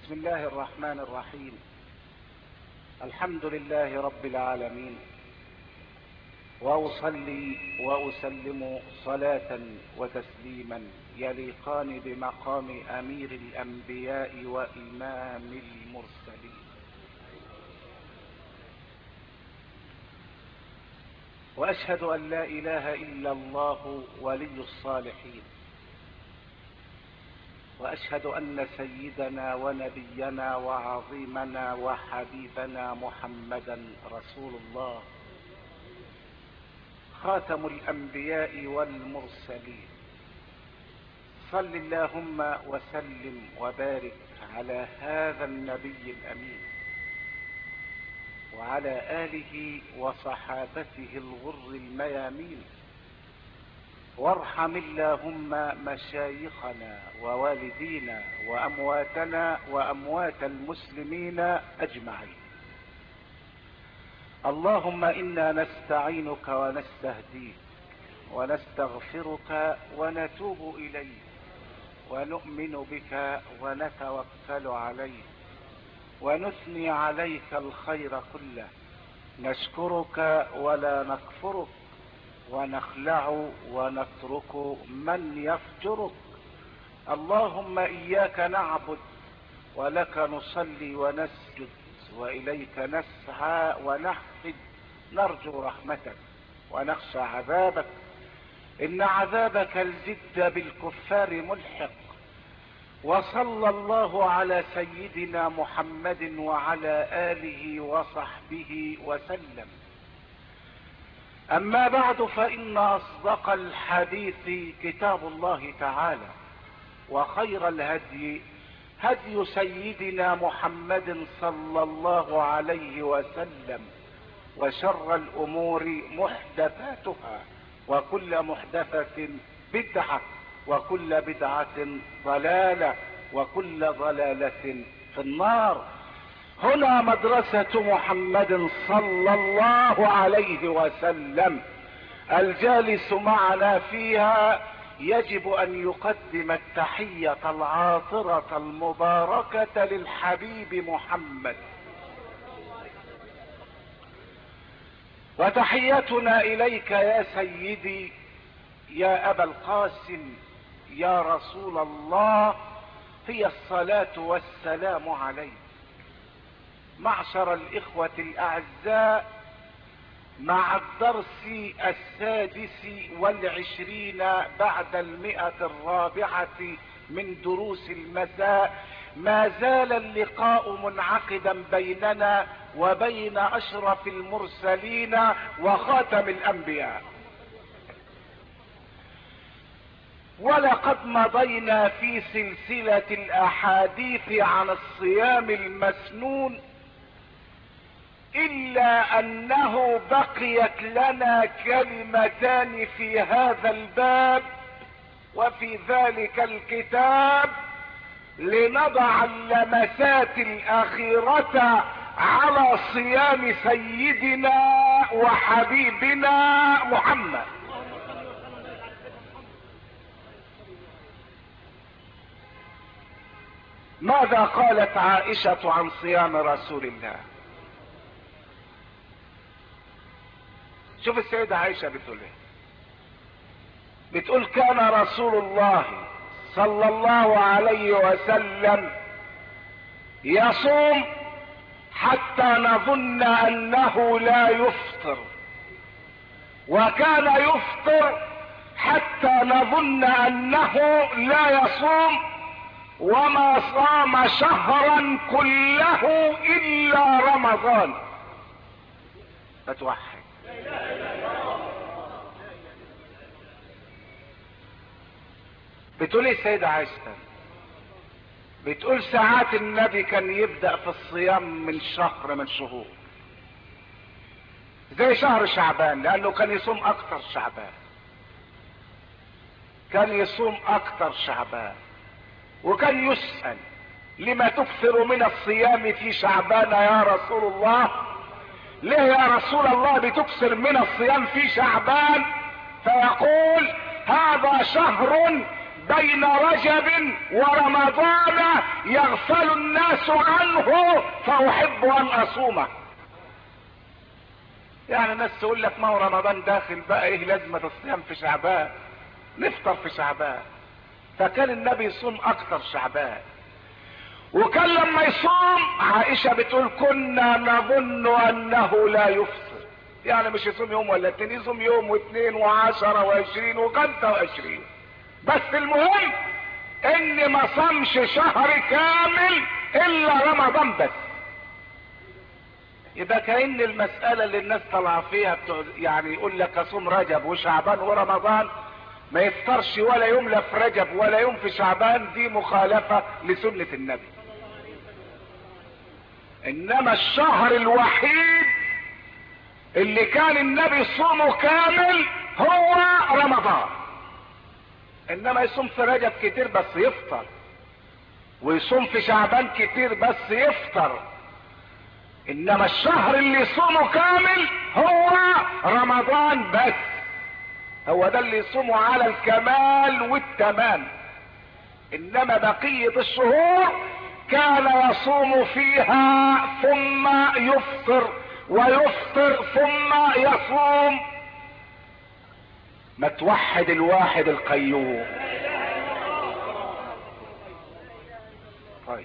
بسم الله الرحمن الرحيم. الحمد لله رب العالمين، واصلي واسلم صلاة وتسليما يليقان بمقام امير الانبياء وامام المرسلين، واشهد ان لا اله الا الله ولي الصالحين، واشهد ان سيدنا ونبينا وعظيمنا وحبيبنا محمدا رسول الله، خاتم الانبياء والمرسلين. صل اللهم وسلم وبارك على هذا النبي الامين وعلى اله وصحابته الغر الميامين، وارحم اللهم مشايخنا ووالدينا وامواتنا واموات المسلمين اجمعين. اللهم انا نستعينك ونستهديك ونستغفرك ونتوب اليك ونؤمن بك ونتوكل عليك ونثني عليك الخير كله، نشكرك ولا نكفرك، ونخلع ونترك من يفجرك. اللهم اياك نعبد ولك نصلي ونسجد واليك نسعى ونحفد، نرجو رحمتك ونخشى عذابك، ان عذابك الجد بالكفار ملحق. وصلى الله على سيدنا محمد وعلى اله وصحبه وسلم. اما بعد، فان اصدق الحديث كتاب الله تعالى، وخير الهدي هدي سيدنا محمد صلى الله عليه وسلم، وشر الامور محدثاتها، وكل محدثة بدعة، وكل بدعة ضلالة، وكل ضلالة في النار. هنا مدرسة محمد صلى الله عليه وسلم، الجالس معنا فيها يجب ان يقدم التحية العاطرة المباركة للحبيب محمد، وتحيتنا اليك يا سيدي يا ابا القاسم يا رسول الله هي الصلاة والسلام عليك. معشر الاخوة الاعزاء، مع الدرس 26 بعد 100 من دروس المساء، ما زال اللقاء منعقدا بيننا وبين اشرف المرسلين وخاتم الانبياء. ولقد مضينا في سلسلة الاحاديث عن الصيام المسنون، الا انه بقيت لنا كلمتان في هذا الباب وفي ذلك الكتاب، لنضع اللمسات الاخيرة على صيام سيدنا وحبيبنا محمد. ماذا قالت عائشة عن صيام رسول الله؟ شوف السيدة عائشة بتقول ايه. بتقول: كان رسول الله صلى الله عليه وسلم يصوم حتى نظن انه لا يفطر، وكان يفطر حتى نظن انه لا يصوم، وما صام شهرا كله الا رمضان. فتوحد. بتقول ايه السيدة عائشة؟ بتقول ساعات النبي كان يبدأ في الصيام من شهر من شهور، زي شهر شعبان، لانه كان يصوم اكتر شعبان، كان يصوم اكتر شعبان. وكان يسأل: لما تكثر من الصيام في شعبان يا رسول الله؟ ليه يا رسول الله بتكثر من الصيام في شعبان؟ فيقول: هذا شهر بين رجب ورمضان يغفل الناس عنه فاحب ان اصومه. يعني الناس تقول لك ما هو رمضان داخل بقى، ايه لازمة الصيام في شعبان؟ نفطر في شعبان. فكان النبي يصوم اكتر شعبان، وكان لما يصوم عائشة بتقول كنا نظن انه لا يفطر، يعني مش يصوم يوم ولا اتنين، يصوم يوم واثنين وعشرة وعشرين وخمسة وعشرين، بس المهم ان ما صامش شهر كامل الا رمضان بس. يبقى كأن المسألة اللي الناس طلع فيها يعني يقول لك اصوم رجب وشعبان ورمضان، ما يفطرش ولا يوم لا في رجب ولا يوم في شعبان، دي مخالفة لسنة النبي. انما الشهر الوحيد اللي كان النبي يصومه كامل هو رمضان. انما يصوم في رجب كتير بس يفطر، ويصوم في شعبان كتير بس يفطر، انما الشهر اللي يصومه كامل هو رمضان بس، هو ده اللي يصومه على الكمال والتمام. انما بقية الشهور كان يصوم فيها ثم يفطر ويفطر ثم يصوم. ما توحد الواحد القيوم. طيب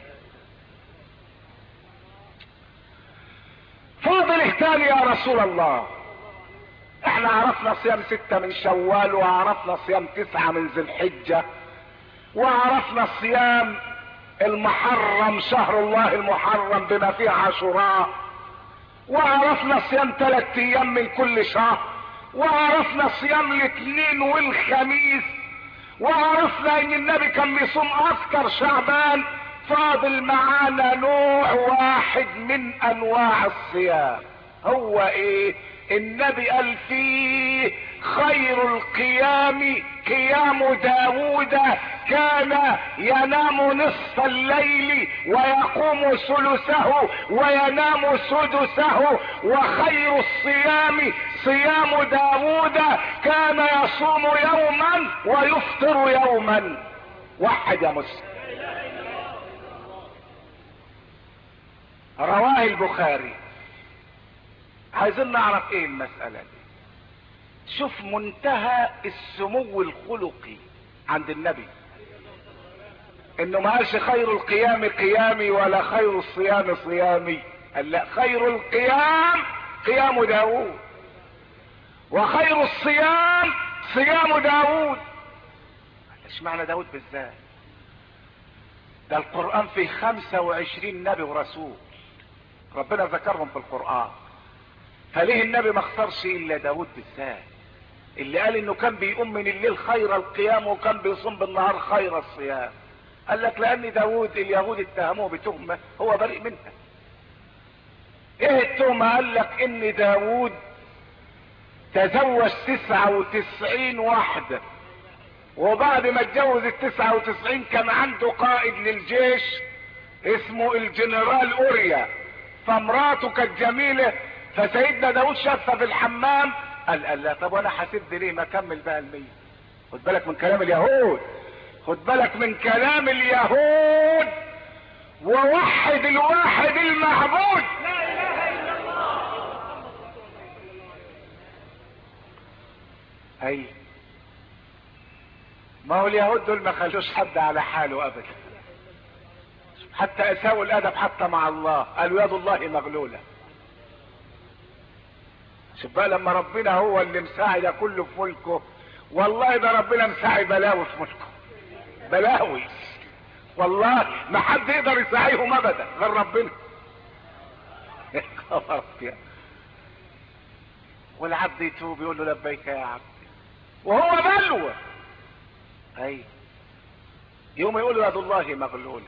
فاضل ايه تاني يا رسول الله؟ احنا عرفنا صيام 6 من شوال، وعرفنا صيام 9 من ذي الحجة، وعرفنا صيام المحرم شهر الله المحرم بما فيه عاشوراء، وعرفنا صيام 3 ايام من كل شهر، وعرفنا صيام الاثنين والخميس، وعرفنا ان النبي كان بيصوم اكثر شعبان. فاضل معانا نوع واحد من انواع الصيام، هو ايه؟ النبي قال فيه خير القيام قيام داود، كان ينام نصف الليل ويقوم ثلثه وينام سدسه، وخير الصيام صيام داود كان يصوم يوما ويفطر يوما. وحد يا مسلم. رواه البخاري. عايزين نعرف ايه المسألة دي. شوف منتهى السمو الخلقي عند النبي، انه ما قالش خير القيام قيامي ولا خير الصيام صيامي، قال لا، خير القيام قيام داود، وخير الصيام صيام داود. ايش معنى داود بالذات؟ ده القرآن فيه 25 نبي ورسول ربنا ذكرهم في القرآن، فليه النبي ما اختارش الا داود بالذات اللي قال انه كان بيقوم من الليل خير القيام وكان بيصوم بالنهار خير الصيام؟ قال لك لان داود اليهود اتهموه بتهمة هو بريء منها. ايه التهمة؟ قال لك ان داود تزوج 99 واحدة، وبعد ما اتجوز ال99 كان عنده قائد للجيش اسمه الجنرال اوريا، فمراته كانت جميلة، فسيدنا داود شافها في الحمام قال لا، طب وانا حاسب ليه؟ ما كمل بقى 100. خد بالك من كلام اليهود، خد بالك من كلام اليهود، ووحد الواحد المعبود. لا اله الا الله. اي ما هو اليهود دول ما خلوش حد على حاله ابدا، حتى اساءوا الادب حتى مع الله، قالوا يد الله مغلولة. شوف بقى لما ربنا هو اللي مساعد كله في ملكه، والله ده ربنا مساعد بلاوي في ملكه، بلاوي والله ما حد يقدر يساعيهم ابدا غير ربنا. والعبد يتوب يقول له لبيك يا عبد وهو بلوى. اي يوم يقول له يد الله مغلولة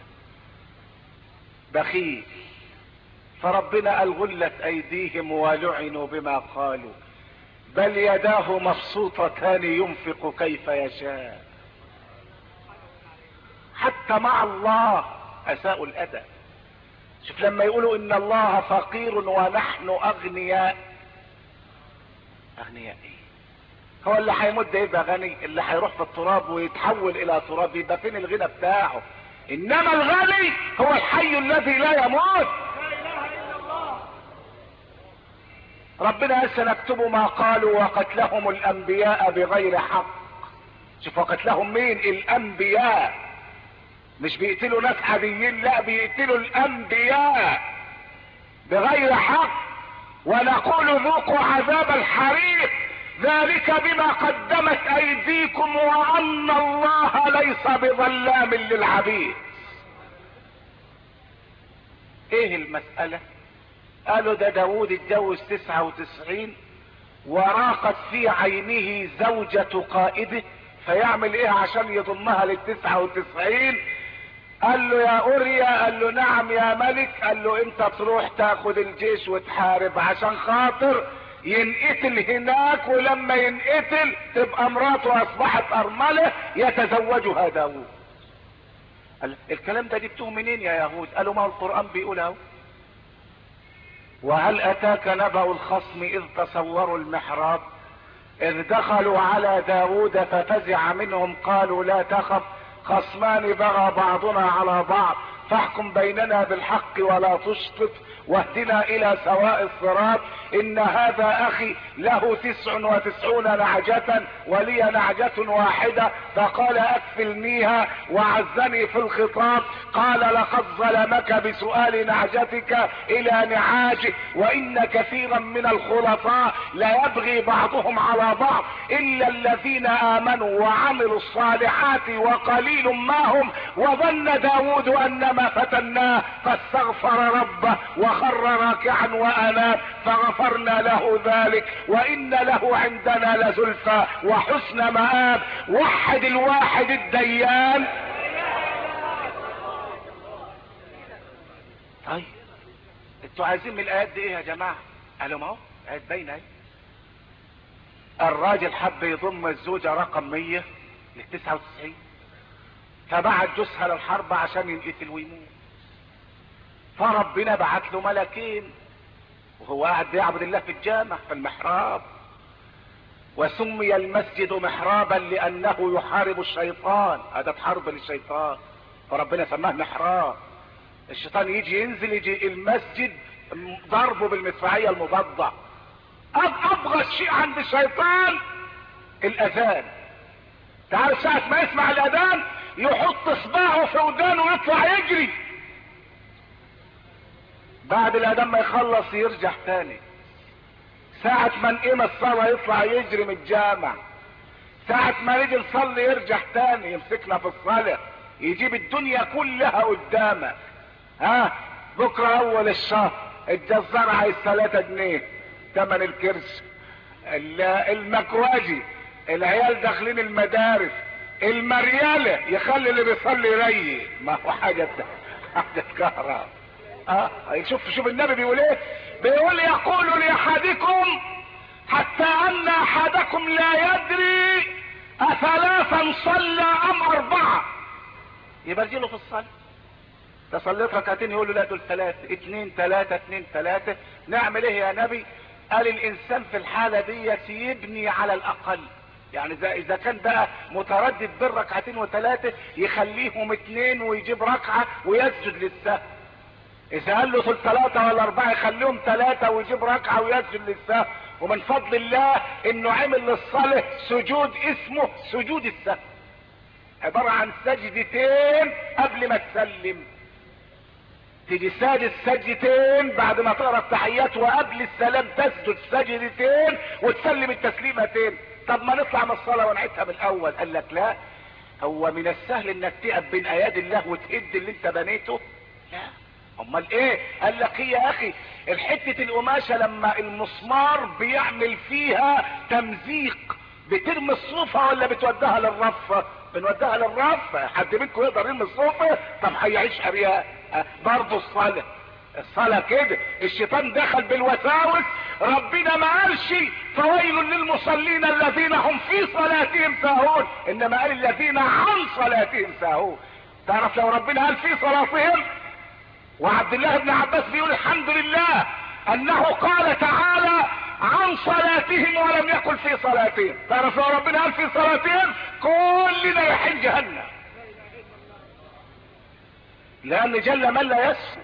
بخيل، فربنا قال غلت ايديهم ولعنوا بما قالوا بل يداه مبسوطتان ينفق كيف يشاء. حتى مع الله اساءوا الادب. شوف لما يقولوا ان الله فقير ونحن اغنياء، اغنياء ايه؟ هو اللي هيمد يبقى غني؟ اللي هيروح في التراب ويتحول الى تراب يبقى فين الغنى بتاعه؟ انما الغني هو الحي الذي لا يموت. ربنا قال سنكتب ما قالوا وقتلهم الانبياء بغير حق. شوف وقتلهم مين؟ الانبياء. مش بيقتلوا ناس عاديين، لا بيقتلوا الانبياء بغير حق. ونقول ذوقوا عذاب الحريق ذلك بما قدمت ايديكم وان الله ليس بظلام للعبيد. ايه المسألة؟ قالوا ده داود اتجوز 99 وراقت في عينه زوجة قائده، فيعمل ايه عشان يضمها لل99؟ قال له يا اوريا، قال له نعم يا ملك، قال له انت تروح تاخد الجيش وتحارب عشان خاطر ينقتل هناك، ولما ينقتل تبقى مراته اصبحت ارملة يتزوجها داود. الكلام ده جبتوه منين يا يهود؟ قالوا ما القرآن بيقول اهو. وهل اتاك نبأ الخصم اذ تصوروا المحراب اذ دخلوا على داود ففزع منهم قالوا لا تخف خصمان بغى بعضنا على بعض فاحكم بيننا بالحق ولا تشطط واهدنا الى سواء الصراط ان هذا اخي له 99 نعجة ولي نعجة واحدة فقال اكفلنيها وعزني في الخطاب قال لقد ظلمك بسؤال نعجتك الى نعاجه وان كثيرا من الخلطاء لا يبغي بعضهم على بعض الا الذين امنوا وعملوا الصالحات وقليل ما هم وظن داود انما فتناه فاستغفر ربه وخر راكعا واناب فغفرنا له ذلك وان له عندنا لزلفى وحسن مآب. وحد الواحد الديان. طيب انتوا عايزين من الايات دي ايه يا جماعه؟ قالوا ما هو ايات باينه اهي. الراجل حب يضم الزوجه رقم 100 ل99 فبعت جوزها للحرب عشان ينقتل ويموت، فربنا بعت له ملكين وهو قاعد بيعبد الله في الجامع في المحراب. وسمي المسجد محرابا لانه يحارب الشيطان، هذا حرب للشيطان فربنا سماه محراب. الشيطان يجي ينزل يجي المسجد ضربه بالمدفعية المضادة. ابغى شيء عند الشيطان الاذان. تعال ساعة ما يسمع الاذان يحط اصبعه في ودانه ويطلع يجري، بعد الاذان ما يخلص يرجع تاني. ساعة ما نقيم الصلاة يطلع يجري من الجامع، ساعة ما نيجي نصلي يرجع تاني يمسكنا في الصلاة، يجيب الدنيا كلها قدامك. ها بكرة اول الشهر الجزار عايز 3 جنيه تمن الكرش، المكواجي، العيال داخلين المدارس، المريالة يخلي اللي بيصلي يريح. ما هو حاجة كهرباء. شوف النبي بيقول ايه؟ بيقول يقول لاحدكم حتى ان احدكم لا يدري اثلاثا صلى ام 4. يبرجله في الصلاة. تصليت ركعتين يقول له لا دول 3 2 3 2 3. نعمل ايه يا نبي؟ قال الانسان في الحالة دي يبني على الاقل، يعني اذا كان بقى متردد بين 2 و3 يخليهم 2 ويجيب ركعة ويسجد للسهو. اذا قال له 3 ولا 4 يخليهم 3 ويجيب ركعة ويسجد للسهو. ومن فضل الله انه عمل للصلاة سجود اسمه سجود السهو، عبارة عن سجدتين قبل ما تسلم. تيجي ساجد سجدتين بعد ما تقرا التحيات وقبل السلام تسجد سجدتين وتسلم التسليمتين. طب ما نطلع من الصلاة ونعيدها من الاول. قال لك لا، هو من السهل انك تقف بين ايادي الله وتهد اللي انت بنيته؟ لا، امال ايه؟ قال لك هي يا اخي الحتة القماشة لما المسمار بيعمل فيها تمزيق بترمي الصوفة ولا بتوديها للرف؟ بنوديها للرف. حد منكم يقدر يرمي الصوفة؟ طب هيعيش ارياء. برضه الصلاة كده. الشيطان دخل بالوساوس. ربنا ما قالش فويل للمصلين الذين هم في صلاتهم ساهون، انما قال الذين عن صلاتهم ساهون. تعرف لو ربنا قال في صلاتهم، وعبد الله بن عباس بيقول الحمد لله انه قال تعالى عن صلاتهم ولم يقل في صلاتهم. تعرف لو ربنا قال في صلاتهم كلنا رايحين جهنم. لان جل من لا يسهو.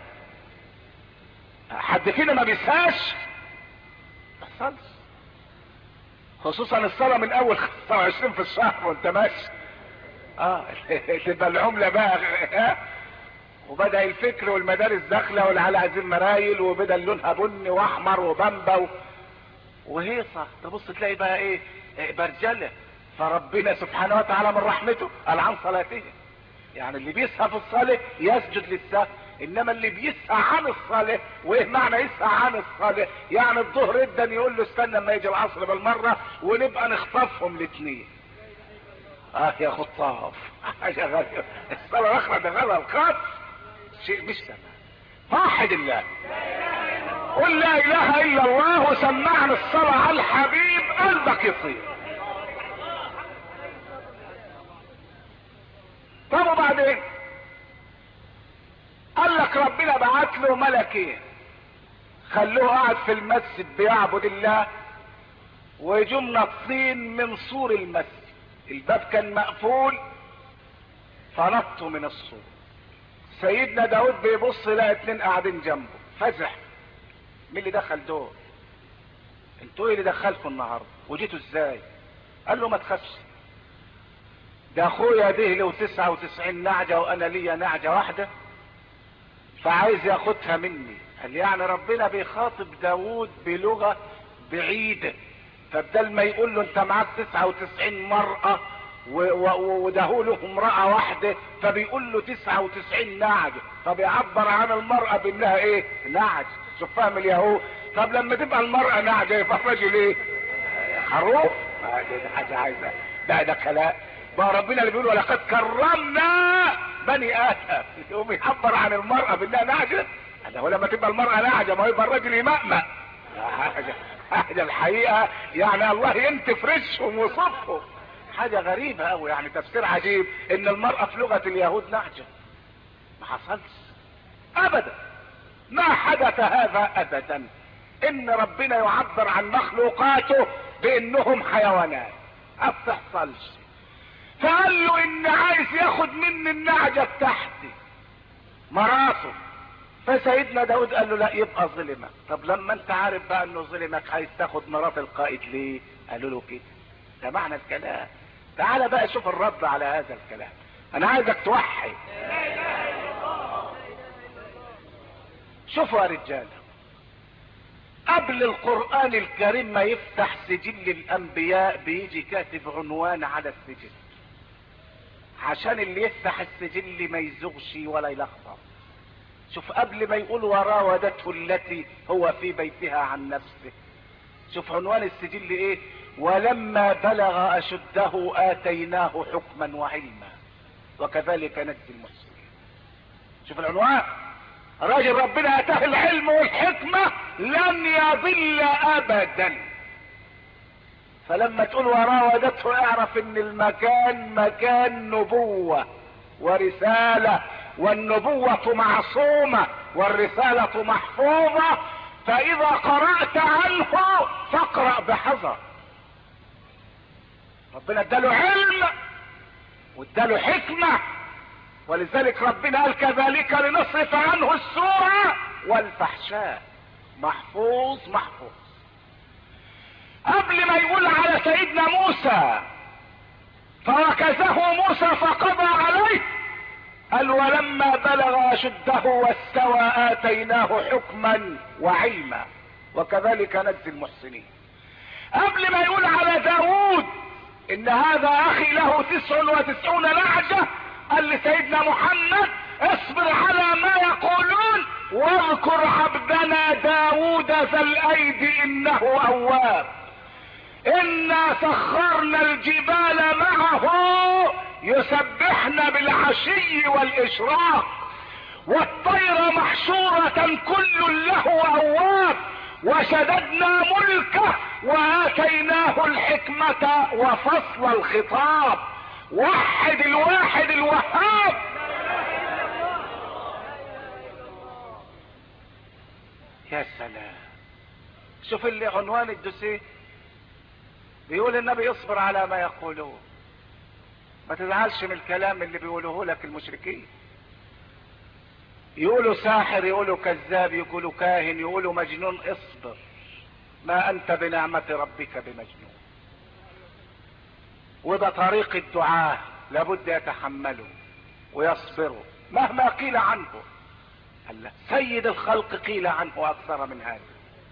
حد فينا ما بيسهاش؟ ما بيحصلش. خصوصا الصلاة من اول 25 في الشهر وانت ماشي. تبقى العملة بقى وبدأ الفكر والمدارس داخلة والعيال عايزين مرايل وبدأ لونها بني واحمر وبامبا وهيصة. تبص تلاقي بقى ايه برجلة. فربنا سبحانه وتعالى من رحمته قال عن صلاته. يعني اللي بيسهى في الصلاة يسجد للسهو، انما اللي بيسهى عن الصلاة. وايه معنى يسهى عن الصلاة؟ يعني الظهر جدا يقول له استنى لما يجي العصر بالمرة ونبقى نخطفهم الاثنين. يا خطاف حاجة غريبة. الصلاة الاخرى ده غلط خالص، شيء مش تمام. واحد الله، قل لا اله الا الله وسمعنا الصلاة على الحبيب قلبك يطير. طب وبعدين قال لك ربنا بعت له ملكين خلوه قاعد في المسجد بيعبد الله، ويجوم نطين من سور المسجد. الباب كان مقفول فنطوا من السور. سيدنا داود بيبص لقى اتنين قاعدين جنبه، فزع. مين اللي دخل دول؟ انتوا ايه اللي دخلكم النهارده وجيتوا ازاي؟ قال له ما تخافش، ده اخويا ده له 99 نعجة وانا ليا نعجة واحدة فعايز ياخدها مني. قال يعني ربنا بيخاطب داود بلغة بعيدة، فبدل ما يقول له انت معاك 99 مرأة وده له امرأة واحدة فبيقول له 99 نعجة، فبيعبر عن المرأة بانها ايه؟ نعجة. شوف فهم اليهود. طب لما تبقى المرأة نعجة يبقى الرجل ايه؟ خروف. دي حاجة عايزة ده كلام بقى. ربنا اللي بيقول ولقد كرمنا بني ادم، يقوم يعبر عن المرأة بانها نعجة. هو لما تبقى المرأة نعجة ما يبقى الرجل يمأمأ. حاجة الحقيقة يعني الله ينتف رشهم وصفهم. حاجة غريبة قوي، يعني تفسير عجيب ان المرأة في لغة اليهود نعجة. ما حصلش ابدا، ما حدث هذا ابدا. ان ربنا يعبر عن مخلوقاته بانهم حيوانات، ما بتحصلش. فقال له ان عايز ياخد مني النعجة بتاعتي مراته. فسيدنا داود قال له لا يبقى ظلمك. طب لما انت عارف بقى انه ظلمك عايز تاخد مرات القائد ليه؟ قالوا له كده. ده معنى الكلام. تعال بقى شوف الرد على هذا الكلام. انا عايزك توحي. شوفوا يا رجال، قبل القرآن الكريم ما يفتح سجل الانبياء بيجي كاتب عنوان على السجل عشان اللي يفتح السجل ما يزغش ولا يلخبط. شوف قبل ما يقول وراودته التي هو في بيتها عن نفسه، شوف عنوان السجل ايه؟ ولما بلغ اشده اتيناه حكما وعلما وكذلك نجزي المحسنين. شوف العنوان، راجل ربنا اتاه العلم والحكمة لن يضل ابدا. فلما تقول وراودته اعرف ان المكان مكان نبوة ورسالة، والنبوة معصومة والرسالة محفوظة. فاذا قرأت عنه فاقرأ بحذر. ربنا اداله علم واداله حكمة، ولذلك ربنا قال كذلك لنصرف عنه السوء والفحشاء. محفوظ. قبل ما يقول على سيدنا موسى فركزه موسى فقضى عليه، قال ولما بلغ اشده واستوى اتيناه حكما وعلما وكذلك نجزي المحسنين. قبل ما يقول على داود ان هذا اخي له 99 نعجة قال لسيدنا محمد اصبر على ما يقولون واذكر عبدنا داود ذا الايد انه اواب. انا سخرنا الجبال معه يسبحن بالعشي والاشراق والطير محشورة كل له اواب وشددنا ملكه واتيناه الحكمة وفصل الخطاب. وحد الواحد الوهاب. يا سلام. شوف اللي عنوان الدوسيه بيقول النبي اصبر على ما يقولون، ما تزعلش من الكلام اللي بيقولوه لك المشركين. يقولوا ساحر، يقولوا كذاب، يقولوا كاهن، يقولوا مجنون. اصبر، ما انت بنعمة ربك بمجنون. وده طريق الدعاة، لابد يتحملوا ويصبروا مهما قيل عنه. الله سيد الخلق قيل عنه اكثر من هذا،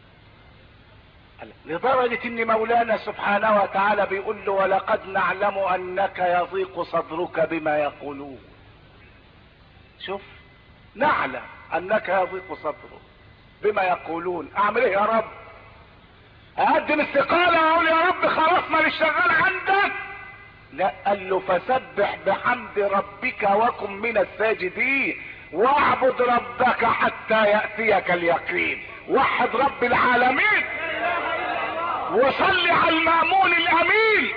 لدرجة ان مولانا سبحانه وتعالى بيقول له ولقد نعلم انك يضيق صدرك بما يقولون. شوف، نعلم انك يضيق صدرك بما يقولون. اعمل ايه يا رب؟ اقدم استقالة واقول يا رب خلاص ما شغال عندك؟ لا، قال له فسبح بحمد ربك وكن من الساجدين واعبد ربك حتى يأتيك اليقين. وحد رب العالمين وصل على المأمون الامين.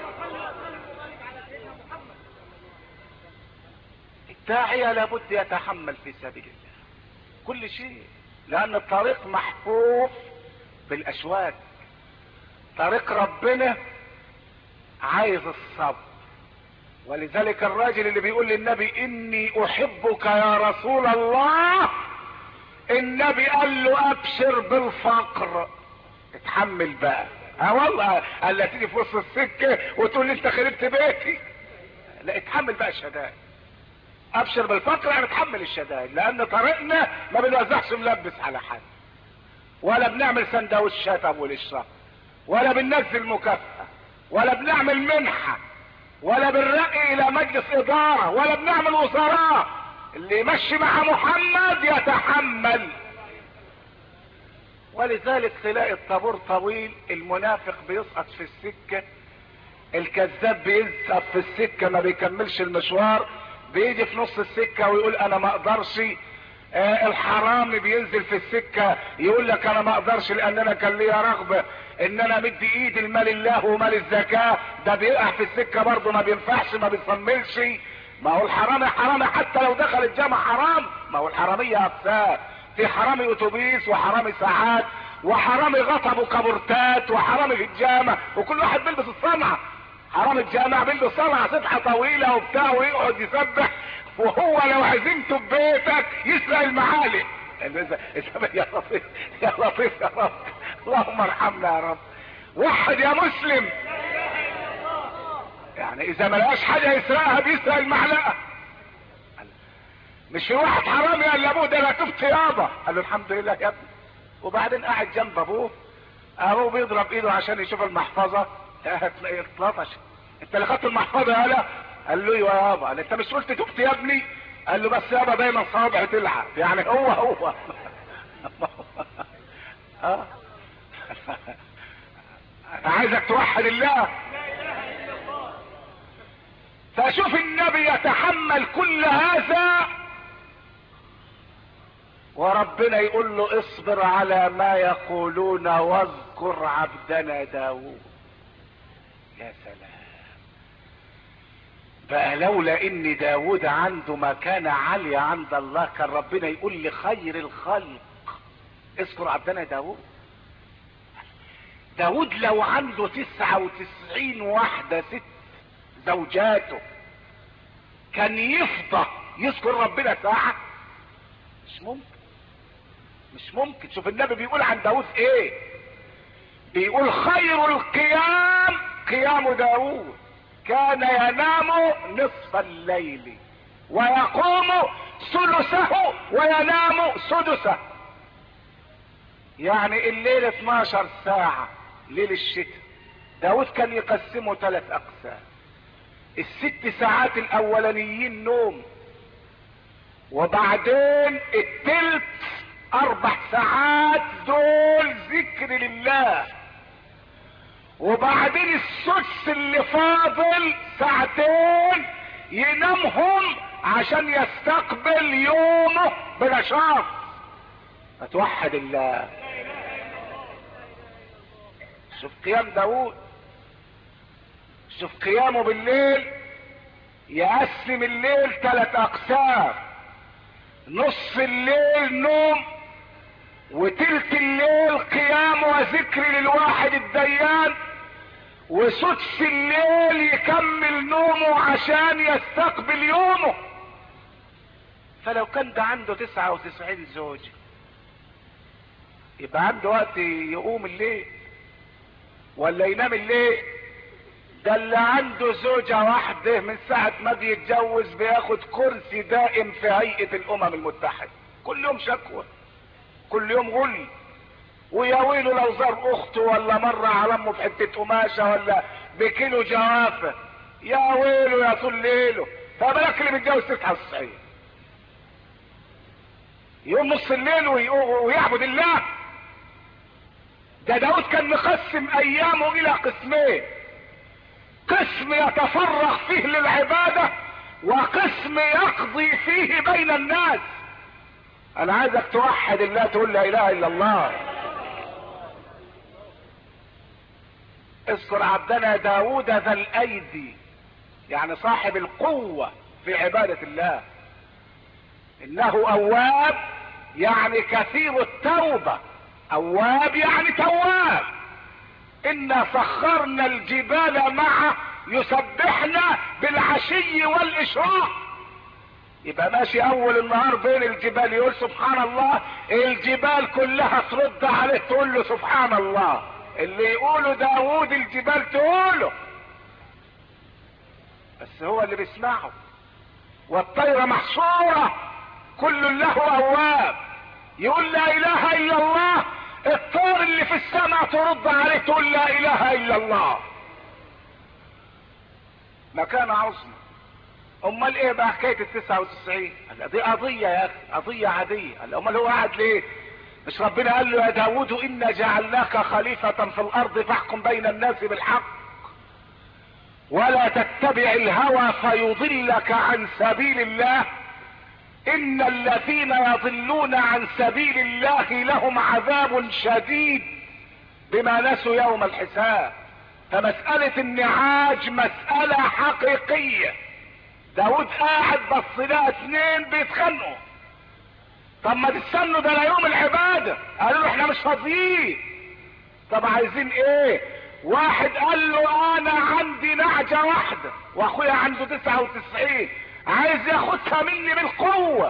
الداعية لابد يتحمل في سبيل الله كل شيء، لان الطريق محفوف بالاشواك. طريق ربنا عايز الصبر. ولذلك الراجل اللي بيقول للنبي اني احبك يا رسول الله، النبي قال له ابشر بالفقر، اتحمل بقى. والله قال لا تيجي في وسط السكه وتقول لي انت خربت بيتي. لا، اتحمل بقى الشدائد. ابشر بالفقر يعني اتحمل الشدائد، لان طريقنا ما بنوزعش ملبس على حد، ولا بنعمل سندوتشات ابو للشهر، ولا بننزل مكافأة، ولا بنعمل منحة، ولا بنرقي الى مجلس ادارة، ولا بنعمل وزراء. اللي يمشي مع محمد يتحمل. ولذلك تلاقي الطابور طويل، المنافق بيسقط في السكة، الكذاب بيسقط في السكة ما بيكملش المشوار، بيجي في نص السكة ويقول انا ما اقدرش. الحرامي بينزل في السكة يقول لك انا ما اقدرش لان انا كان ليا رغبة ان انا مدي ايدي المال الله ومال الزكاة. ده بيقع في السكة برضه ما بينفعش، ما بيصملش. ما هو الحرامي حرامي حتى لو دخل الجامع حرام. ما هو الحرامية اقسام، في حرامي اتوبيس وحرامي ساعات وحرامي غطب وكابورتات وحرامي في الجامع، وكل واحد بيلبس الصنعة. حرامي الجامع بيلبس صنعة سبحة طويلة وبتاع ويقعد يسبح، وهو لو عزمته ببيتك يسرق المعالق. يا لطيف يا لطيف يا رب، اللهم ارحمنا يا رب. وحد يا مسلم، يعني اذا ما لقاش حاجه يسرقها بيسرق المعلقه. مش في واحد حرامي قال لابوه ده انا تبت يابا، قال له الحمد لله يا ابني. وبعدين قاعد جنب ابوه، ابوه بيضرب ايده عشان يشوف المحفظه، هتلاقيه اتلطش. انت اللي خدت المحفظه يالا؟ قال له ايوه يابا. قال انت مش قلت تبت يا ابني؟ قال له بس يابا دايما صوابعي تلعب، يعني هو انا عايزك توحد الله. فشوف النبي يتحمل كل هذا، وربنا يقول له اصبر على ما يقولون واذكر عبدنا داود. يا سلام بقى، لولا ان داود عنده مكانة عالية عند الله كان ربنا يقول لخير الخلق اذكر عبدنا داود. داود لو عنده 99 واحدة ست زوجاته كان يفضى يذكر ربنا ساعة؟ مش ممكن، مش ممكن. شوف النبي بيقول عن داود ايه، بيقول خير القيام قيام داود، كان ينام نصف الليل ويقوم ثلثه وينام سدسه. يعني الليل 12 ساعة ليل الشتاء، داود كان يقسمه 3 اقسام. ال6 ساعات الاولانيين نوم، وبعدين التلت 4 ساعات دول ذكر لله، وبعدين السدس اللي فاضل 2 ساعات ينامهم عشان يستقبل يومه بنشاط. اتوحد الله. شوف قيام داود، شوف قيامه بالليل، يقسم الليل 3 اقسام، نص الليل نوم، وتلت الليل قيام وذكر للواحد الديان، وسدس الليل يكمل نومه عشان يستقبل يومه. فلو كان ده عنده 99 زوجة يبقى عنده وقت يقوم الليل ولا ينام الليل؟ ده اللي عنده زوجة واحدة من ساعة ما بيتجوز بياخد كرسي دائم في هيئة الامم المتحدة، كل يوم شكوى، كل يوم غل، ويا ويله لو زار اخته ولا مر على امه بحتة قماشة ولا بكيلو جوافة، يا ويله يا طول ليله. فبالك اللي متجوز 99 يقوم نص الليل ويعبد الله؟ ده داود كان مقسم ايامه الى قسمين، قسم يتفرغ فيه للعبادة وقسم يقضي فيه بين الناس. انا عايزك توحد الله، تقول لا اله الا الله. اذكر عبدنا داود ذا الايدي، يعني صاحب القوة في عبادة الله. انه اواب يعني كثير التوبة، اواب يعني تواب. انا سخرنا الجبال معه يسبحنا بالعشي والاشراق. يبقى ماشي اول النهار بين الجبال يقول سبحان الله، الجبال كلها ترد عليه تقول له سبحان الله. اللي يقوله داود الجبال تقوله، بس هو اللي بيسمعه. والطير محصورة كل له اواب، يقول لا اله الا الله، الطير اللي في السماء ترد عليه تقول لا اله الا الله. مكانة عظمى. امال ايه بقى حكاية ال99؟ دي قضية يا اخي، قضية عادية. امال هو قاعد ليه؟ مش ربنا قال له يا داود انا جعلناك خليفة في الارض فاحكم بين الناس بالحق ولا تتبع الهوى فيضلك عن سبيل الله؟ ان الذين يضلون عن سبيل الله لهم عذاب شديد بما نسوا يوم الحساب. فمسألة النعاج مسألة حقيقية. داود قاعد بص لها 2 بيتخانقوا، طب ما تستنوا ده ليوم العبادة. قالوا له احنا مش فاضيين. طب عايزين ايه؟ واحد قال له انا عندي نعجة واحدة واخويا عنده 99 عايز ياخدها مني بالقوة.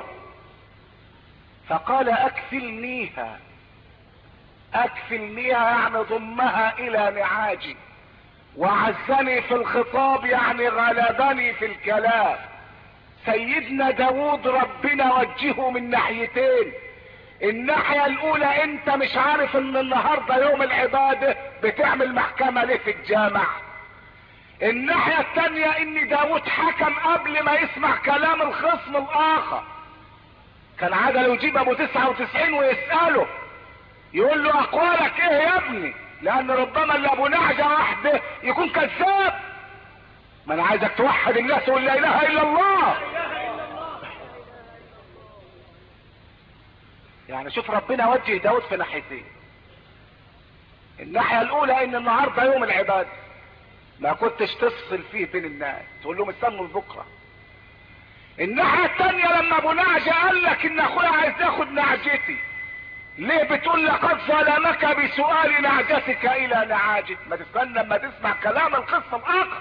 فقال اكفلنيها. اكفلنيها يعني ضمها الى نعاجي. وعزني في الخطاب يعني غلبني في الكلام. سيدنا داود ربنا وجهه من ناحيتين. الناحية الاولى انت مش عارف ان النهاردة يوم العبادة بتعمل محكمة ليه في الجامع. الناحية التانية ان داود حكم قبل ما يسمع كلام الخصم الاخر. كان عادة لو يجيب ابو 99 ويسأله يقول له اقوالك ايه يا ابني، لان ربما اللي ابو نعجة واحدة يكون كذاب. ما انا عايزك توحد الناس تقول لا اله الا الله. يعني شوف ربنا وجه داود في ناحيتين. الناحية الاولى ان النهاردة يوم العبادة ما كنتش تفصل فيه بين الناس، تقول لهم استنوا لبكره. الناحية التانية لما ابو نعجة قال لك ان اخويا عايز ياخد نعجتي، ليه بتقول لقد ظلمك بسؤال نعجتك الى نعاجك؟ ما تستنى لما تسمع كلام القصة الاخر.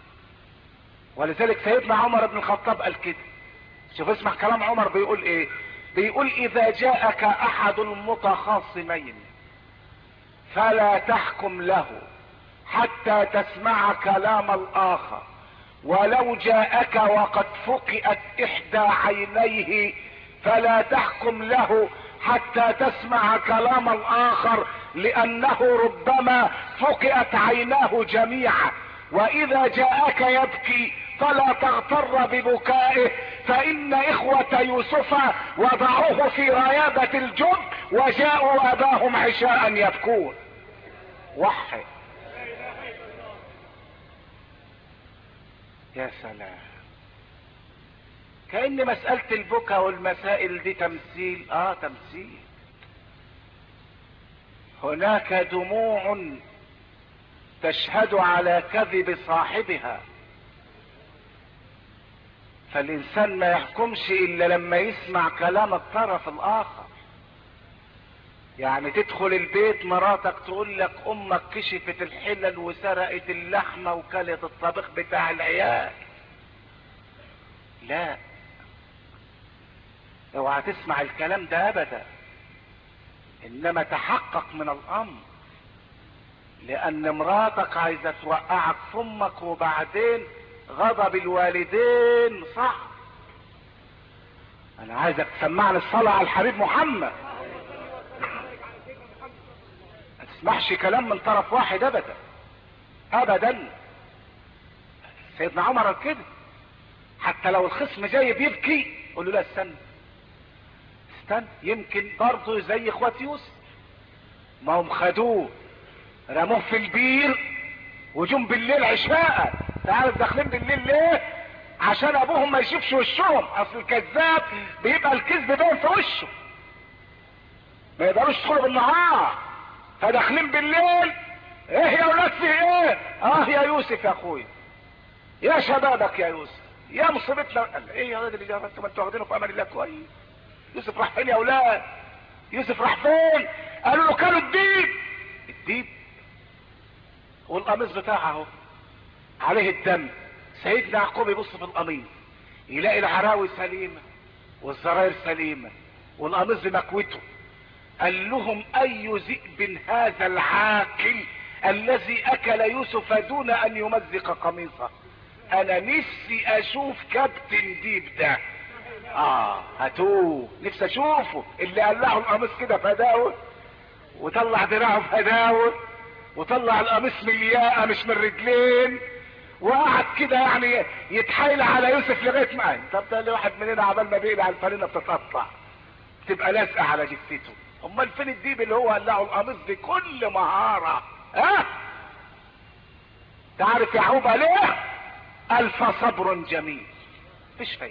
ولذلك سيدنا عمر بن الخطاب قال كده. شوف اسمع كلام عمر بيقول ايه. بيقول اذا جاءك احد المتخاصمين فلا تحكم له حتى تسمع كلام الاخر، ولو جاءك وقد فقئت احدى عينيه فلا تحكم له حتى تسمع كلام الاخر، لانه ربما فقئت عيناه جميعا. واذا جاءك يبكي فلا تغتر ببكائه، فان اخوة يوسف وضعوه في رياضة الجب وجاءوا اباهم عشاء يبكون. وحي يا سلام. كأن مسألة البكا والمسائل دي تمثيل. تمثيل. هناك دموع تشهد على كذب صاحبها، فالانسان ما يحكمش الا لما يسمع كلام الطرف الاخر. يعني تدخل البيت مراتك تقول لك امك كشفت الحلل وسرقت اللحمة وكلت الطبخ بتاع العيال. لا، اوعى تسمع الكلام ده ابدا، انما تحقق من الامر، لان مراتك عايزة توقعك في امك، وبعدين غضب الوالدين صح. انا عايزك تسمعني الصلاة على الحبيب محمد، ما تسمعش كلام من طرف واحد ابدا ابدا. سيدنا عمر قال كده، حتى لو الخصم جاي بيبكي قول له لا استنى استنى، يمكن برضه زي اخوات يوسف، ما هم خدوه رموه في البير وجم بالليل عشاء. تعرف داخلين بالليل ليه؟ عشان ابوهم ما يشوفش وشهم، اصل الكذاب بيبقى الكذب باين في وشه، ما يقدروش يدخلوا بالنهار، فداخلين بالليل. ايه يا اولاد في ايه؟ يا يوسف يا اخويا، يا شبابك يا يوسف، يا مصيبتنا. قال ايه يا ولاد اللي جابتوا، ما انتوا واخدينه في امان الله كويس. يوسف راح فين يا اولاد؟ يوسف راح فين؟ قالوا له كانوا الديب. الديب والقميص بتاعه اهو عليه الدم. سيدنا يعقوب يبص في القميص يلاقي العراوي سليمه والزراير سليمه والقميص بمكوته. قال لهم اي ذئب هذا العاقل الذي اكل يوسف دون ان يمزق قميصه؟ انا نفسي اشوف كابتن ديب ده. هاتوه، نفسي اشوفه اللي قلعه القميص كده فداوه وطلع دراعه فداوه وطلع القميص من الياقه مش من الرجلين، وقعد كده يعني يتحايل على يوسف لغايه ما طب ده اللي واحد مننا عبال ما بيقلع الفانلة بتتقطع تبقى لازقه على جثته. امال فين الديب اللي هو قلعه القميص بكل مهاره؟ تعرف يعقوب ليه؟ قال فصبر جميل، مفيش فايده،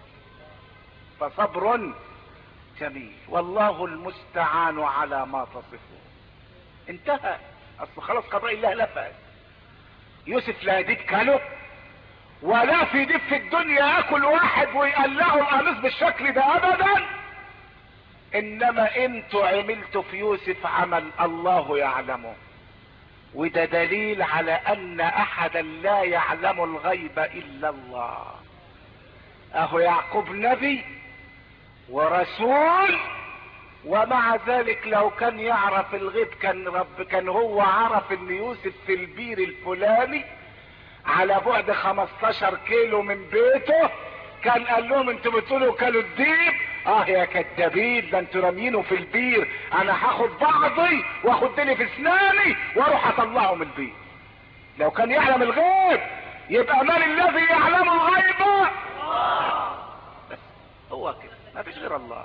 فصبر جميل والله المستعان على ما تصفون. انتهى، اصل خلاص قضاء الله نفذ. يوسف لا ديب كله ولا في ديب في الدنيا ياكل واحد ويقلعه القميص بالشكل ده ابدا، انما انتوا عملتوا في يوسف عمل الله يعلمه، وده دليل على ان احدا لا يعلم الغيب الا الله. اهو يعقوب نبي ورسول، ومع ذلك لو كان يعرف الغيب كان هو عرف ان يوسف في البير الفلاني على بعد 15 كيلو من بيته، كان قال لهم انتوا بتقولوا كلوا الديب. يا كدابين، ده انتوا رامينه في البير، انا هاخد بعضي واخد لي في اسناني واروح اطلعه من البير. لو كان يعلم الغيب يبقى من الذي يعلم الغيب؟ بس هو كده، ما فيش غير الله.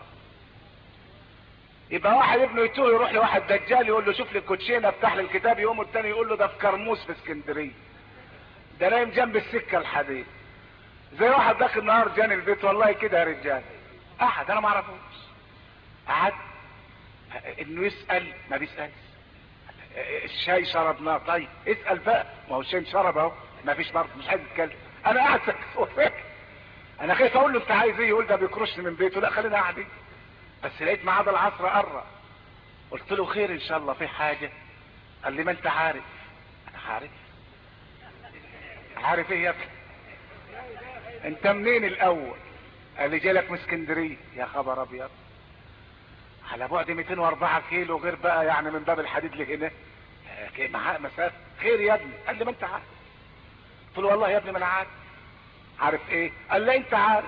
يبقى واحد ابنه يتوه يروح لواحد دجال يقول له شوف لي الكوتشينه افتح لي الكتاب، يقوم التاني يقول له ده في كرموس في اسكندريه، ده نايم جنب السكه الحديد. زي واحد داخل نهار جاني البيت والله كده يا رجال، احد انا ما اعرفوش، قعد انه يسال ما بيسالش. الشاي شربناه، طيب اسال بقى، ما هو الشاي شرب اهو، ما فيش برضه مش عايز يتكلم. انا قاعد ساكت، انا خايف اقول له انت عايز ايه، يقول ده بيكرشني من بيته، لا خلينا قاعدين. بس لقيت ميعاد العصر قرب، قلت له خير ان شاء الله في حاجه؟ قال لي ما انت عارف. انا عارف؟ عارف ايه يا ابني؟ انت منين الاول؟ قال لي جاي لك من اسكندريه. يا خبر ابيض، على بعد 204 كيلو، غير بقى يعني من باب الحديد لهنا معاه مسافه. خير يا ابني؟ قال لي ما انت عارف. قلت له والله يا ابني ما انا عارف. عارف ايه؟ قال لي انت عارف.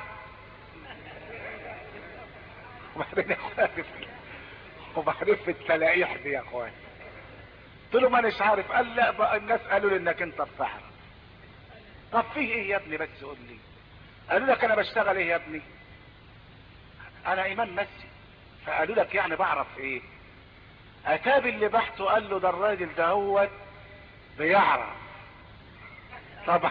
وبعدين يا اخويا وبعدين في التلاقيح دي يا اخويا قلت له ما اناش عارف. قال لا بقى الناس قالوا لي انك انت بتعرف. طب فيه ايه يا ابني بس قول لي. قالوا لك انا بشتغل ايه يا ابني؟ انا امام مسجد. فقالوا لك يعني بعرف ايه؟ اتاب اللي بحثه قال له ده الراجل ده هو بيعرف طبعا.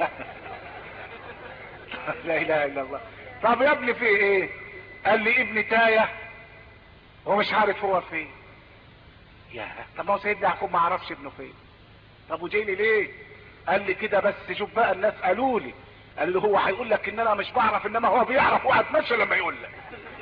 لا اله الا الله. طب يا ابني في ايه؟ قال لي ابني تايه ومش عارف هو فين. يا طب ما هو سيدنا يعقوب ما عرفش ابنه فين. طب وجاي لي ليه؟ قال لي كده بس شوف بقى الناس قالوا لي، قال له هو هيقول لك ان انا مش بعرف انما هو بيعرف وهتمشى لما يقول لك.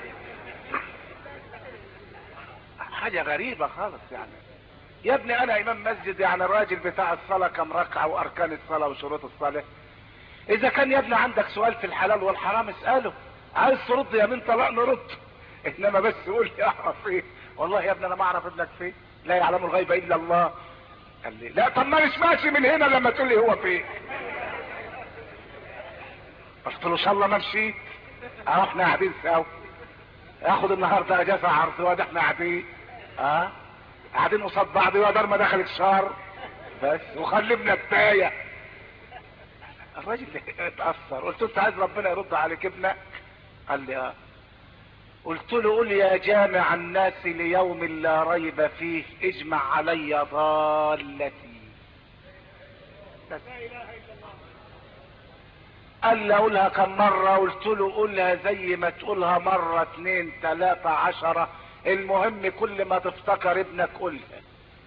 حاجه غريبه خالص يعني. يا ابني انا امام مسجد، يعني الراجل بتاع الصلاه كم ركعه واركان الصلاه وشروط الصلاه. اذا كان يا ابني عندك سؤال في الحلال والحرام اساله، عايز ترد يمين طلاق نرد، انما بس قول لي اعرف ايه. والله يا ابني انا ما اعرف ابنك فين، لا يعلم الغيب الا الله. قال لي لا، طب ما مش ماشي من هنا لما تقول لي هو فين. قلت له ان شاء الله ما مشيت، اهو احنا قاعدين سوا، اخد النهارده اجازه عرض واد احنا قاعدين قاعدين قصاد بعض، يا دار ما دخلت شهر بس وخلبنا التايه. الراجل اتأثر. قلت له انت عايز ربنا يرد عليك ابنك؟ قال لي قلت له قل يا جامع الناس ليوم لا ريب فيه اجمع علي ضالتي. قال لي اقولها كم مرة؟ قلت له قولها زي ما تقولها مرة 2 3 10، المهم كل ما تفتكر ابنك قولها.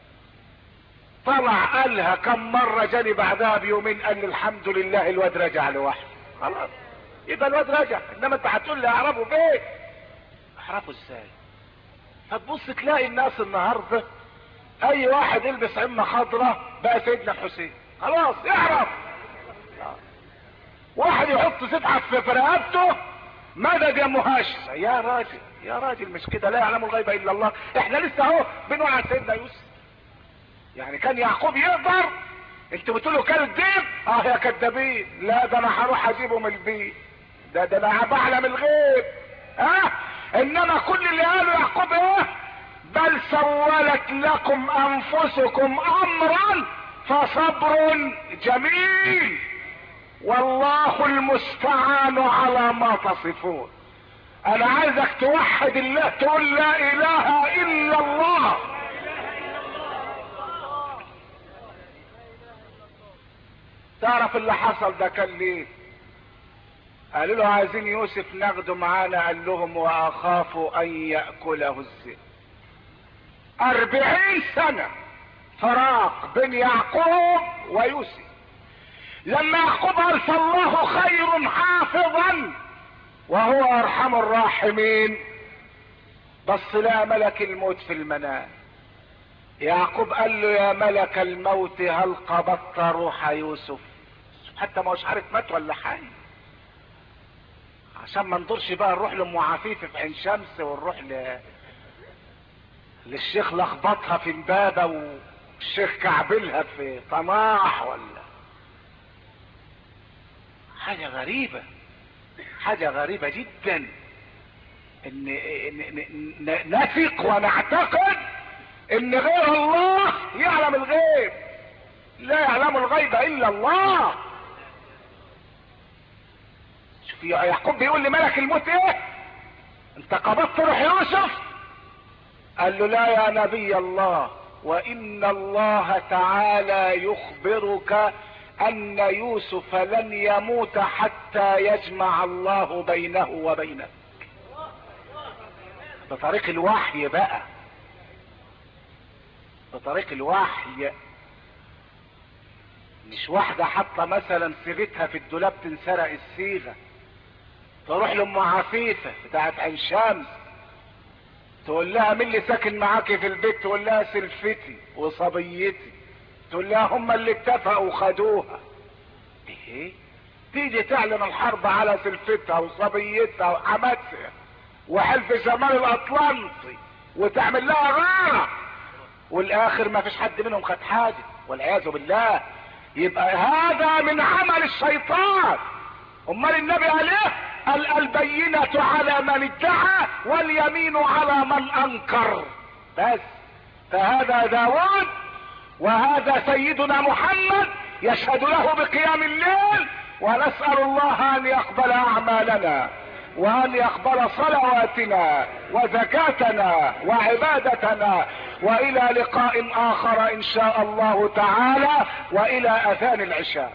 طلع قالها كم مرة، جاني بعدها بيومين قال لي الحمد لله الواد رجع لوحده. خلاص يبقى الواد رجع، انما انت هتقول لي اعرفه فين؟ اعرفه ازاي؟ فتبص تلاقي الناس النهارده اي واحد يلبس عمة خضراء بقى سيدنا الحسين، خلاص يعرف. واحد يحط سبحة في رقبته مدد يا مهاشم. يا راجل يا راجل مش كده، لا يعلم الغيب الا الله. احنا لسه اهو بنقول على سيدنا يوسف، يعني كان يعقوب يقدر؟ انتوا بتقولوا كانوا الدين؟ يا كدابين. لا ده انا هروح اجيبه من البيت، ده انا بعلم الغيب. انما كل اللي قاله يعقوب ايه؟ بل سولت لكم انفسكم امرا فصبر جميل والله المستعان على ما تصفون. انا عايزك توحد الله، تقول لا اله الا الله. تعرف اللي حصل ده كان ليه؟ قالوا له عايزين يوسف ناخده معانا، قال لهم واخاف ان يأكله الذئب. 40 سنة فراق بين يعقوب ويوسف. لما يعقوب قال فالله خير حافظا وهو ارحم الراحمين، بص لقى ملك الموت في المنام. يعقوب قال له يا ملك الموت هل قبضت روح يوسف؟ حتى ما هوش عارف مات ولا حي، عشان ما ندورش بقى نروح لام عفيف في عين شمس ونروح للشيخ لخبطها في امبابه والشيخ كعبلها في طماح، ولا حاجه غريبه، حاجه غريبه جدا. ان نثق ونعتقد ان غير الله يعلم الغيب، لا يعلم الغيب الا الله. شوف يعقوب بيقول لملك الموت ايه؟ انت قبضت روح يوسف؟ قال له لا يا نبي الله، وان الله تعالى يخبرك ان يوسف لن يموت حتى يجمع الله بينه وبينك. بطريق الوحي بقى، بطريق الوحي، مش واحدة حاطة مثلا صيغتها في الدولاب تنسرق الصيغة، تروح لام عفيفة بتاعت عين شمس تقول لها مين اللي ساكن معاكي في البيت؟ تقول لها سلفتي وصبيتي. تقول لها هم اللي اتفقوا وخدوها. ايه؟ تيجي تعلن الحرب على سلفتها وصبيتها وحماتها وحلف شمال الاطلنطي وتعمل لها غارة، والاخر ما فيش حد منهم خد حاجة والعياذ بالله. يبقى هذا من عمل الشيطان. امال النبي قال ايه؟ قال البينة على من ادعى واليمين على من انكر. بس فهذا داود وهذا سيدنا محمد يشهد له بقيام الليل، ونسأل الله ان يقبل اعمالنا وان يقبل صلواتنا وزكاتنا وعبادتنا، والى لقاء اخر ان شاء الله تعالى، والى اذان العشاء.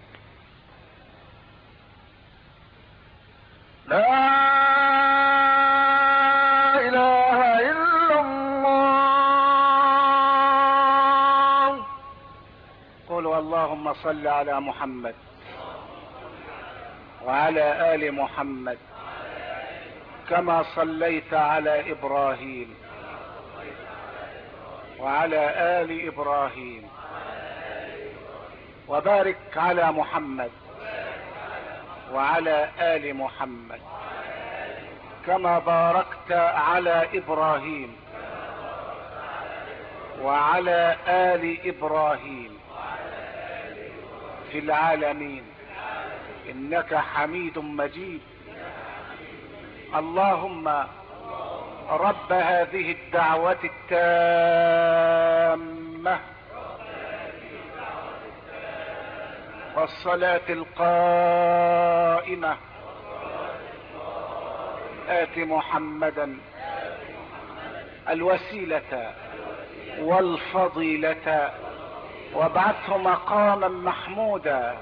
لا اله الا الله. قولوا اللهم صل على محمد وعلى ال محمد كما صليت على ابراهيم وعلى ال ابراهيم، وبارك على محمد وعلى ال محمد كما باركت على ابراهيم وعلى آل ابراهيم في العالمين انك حميد مجيد. اللهم رب هذه الدعوة التامة والصلاة القائمة آت محمدا الوسيلة والفضيلة وابعثه مقاما محمودا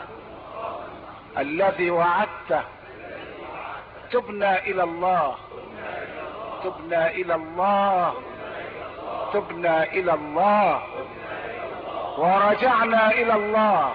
الذي وعدته. تبنا الى الله، تبنا الى الله، تبنا الى الله، ورجعنا الى الله،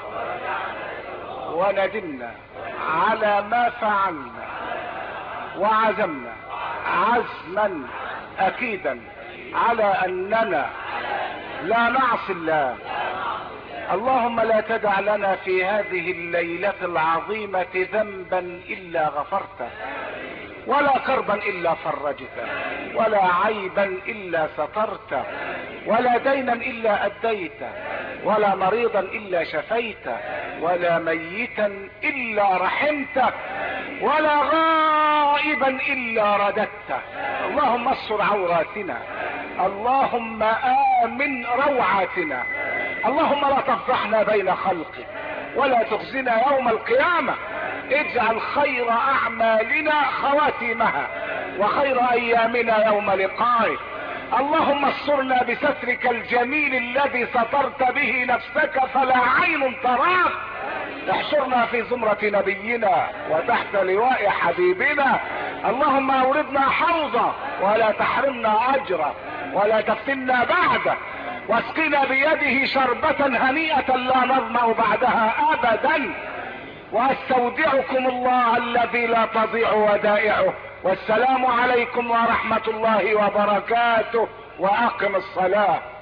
وندمنا على ما فعلنا، وعزمنا عزما اكيدا على اننا لا نعصي الله. اللهم لا تدع لنا في هذه الليلة العظيمة ذنبا الا غفرته، ولا كربا الا فرجته، ولا عيبا الا سترته، ولا دينا الا اديته، ولا مريضا الا شفيته، ولا ميتا الا رحمته، ولا غائبا الا رددته. اللهم استر عوراتنا، اللهم آمن روعاتنا، اللهم لا تفضحنا بين خلقك ولا تخزنا يوم القيامة. اجعل خير اعمالنا خواتيمها وخير ايامنا يوم لقائك. اللهم استرنا بسترك الجميل الذي سترت به نفسك فلا عين تراك. احشرنا في زمرة نبينا وتحت لواء حبيبنا. اللهم اوردنا حوضه ولا تحرمنا اجره ولا تفتنا بعده، واسقنا بيده شربة هنيئة لا نظمأ بعدها ابدا. واستودعكم الله الذي لا تضيع ودائعه. والسلام عليكم ورحمة الله وبركاته. واقم الصلاة.